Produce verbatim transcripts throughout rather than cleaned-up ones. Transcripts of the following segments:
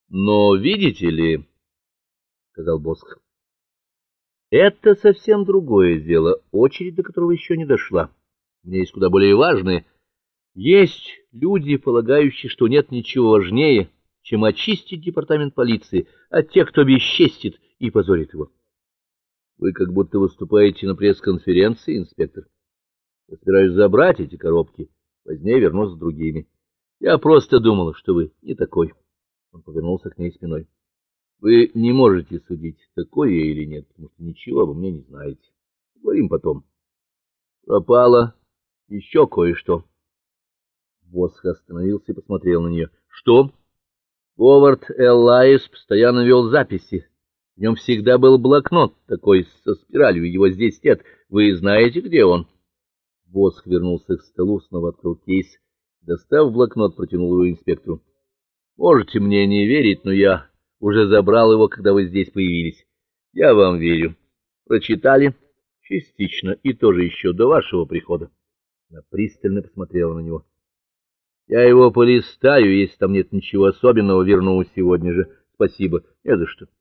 Но видите ли, — сказал Босх, — это совсем другое дело, очередь до которого еще не дошла. У меня есть куда более важное. Есть люди, полагающие, что нет ничего важнее, чем очистить департамент полиции от тех, кто бесчестит и позорит его. Вы как будто выступаете на пресс-конференции, инспектор. Я собираюсь забрать эти коробки, позднее вернусь с другими. Я просто думал, что вы не такой. Он повернулся к ней спиной. Вы не можете судить, такой я или нет, потому что ничего обо мне не знаете. Говорим потом. Пропало еще кое-что. Босх остановился и посмотрел на нее. Что? Говард Эллайс постоянно вел записи. В нем всегда был блокнот такой со спиралью, его здесь нет. Вы знаете, где он? Босх вернулся к столу, снова открыл кейс. Достав блокнот, протянул его инспектору. Можете мне не верить, но я уже забрал его, когда вы здесь появились. Я вам верю. Прочитали? Частично, и тоже еще до вашего прихода. Она пристально посмотрела на него. Я его полистаю, если там нет ничего особенного, верну сегодня же. Спасибо. Не за что.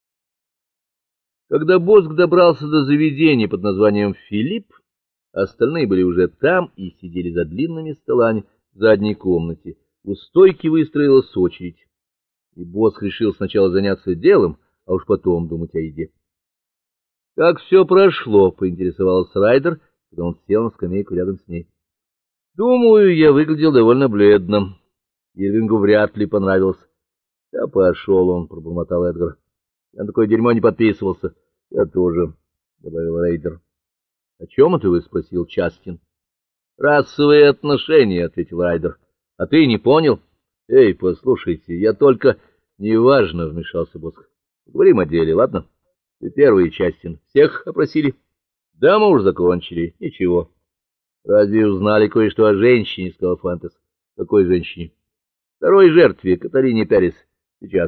Когда Босх добрался до заведения под названием «Филипп», остальные были уже там и сидели за длинными столами в задней комнате. У стойки выстроилась очередь, и Босх решил сначала заняться делом, а уж потом думать о еде. — Как все прошло? — поинтересовался Райдер, когда он сел на скамейку рядом с ней. — Думаю, я выглядел довольно бледно. Ирвингу вряд ли понравилось. — Да пошел он, — пробормотал Эдгар. — Я на такое дерьмо не подписывался. — Я тоже, — добавил Райдер. — О чем это вы? — спросил Частин. — Расовые отношения, — ответил Райдер. — А ты не понял? — Эй, послушайте, я только... — Неважно, — вмешался Босх. — Говорим о деле, ладно? Ты первый, Частин. Всех опросили? — Да, мы уже закончили. Ничего. — Разве узнали кое-что о женщине? — сказал Фантес. — Какой женщине? — Второй жертве, Катарине Перес. Сейчас.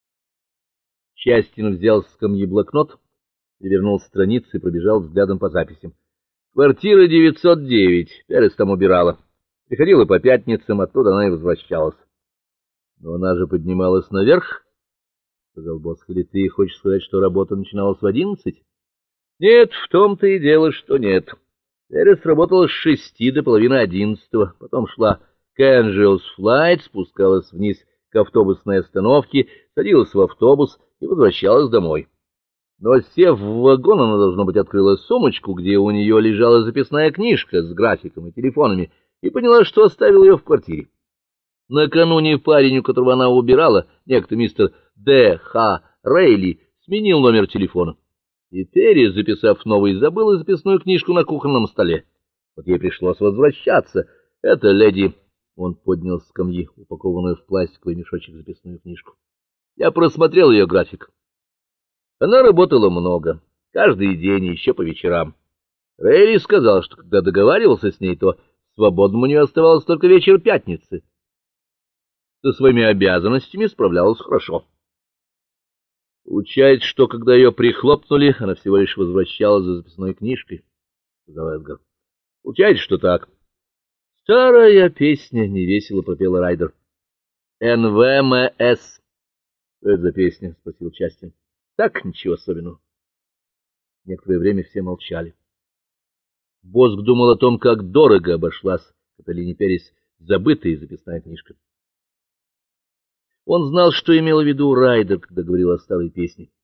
Частин взял с скамьи блокнот, перевернул страницы и пробежал взглядом по записям. Квартира девятьсот девять. Перес там убирала. Приходила по пятницам, оттуда она и возвращалась. — Но она же поднималась наверх, — сказал Босх. — Или ты хочешь сказать, что работа начиналась в одиннадцать? — Нет, в том-то и дело, что нет. Перес работала с шести до половины одиннадцатого, потом шла к Angels Flight, спускалась вниз к автобусной остановке, садилась в автобус и возвращалась домой. Но, сев в вагон, она, должно быть, открыла сумочку, где у нее лежала записная книжка с графиком и телефонами, и поняла, что оставила ее в квартире. Накануне парень, у которого она убирала, некто мистер Д. Х. Рейли, сменил номер телефона. И Терри, записав новый, забыла записную книжку на кухонном столе. Вот ей пришлось возвращаться. Это леди... Он поднял с скамьи упакованную в пластиковый мешочек записную книжку. Я просмотрел ее график. Она работала много, каждый день и еще по вечерам. Рейли сказал, что когда договаривался с ней, то свободным у нее оставалось только вечер пятницы. Со своими обязанностями справлялась хорошо. Получается, что когда ее прихлопнули, она всего лишь возвращалась за записной книжкой, — сказал Эдгар. Получается, что так. Старая песня, — невесело пропела Райдер. эн вэ эм эс. Что это за песня? — спросил Частин. Так, ничего особенного. Некоторое время все молчали. Босх думал о том, как дорого обошлась Каталине Перес забытая записная книжка. Он знал, что имел в виду Райдер, когда говорил о старой песне.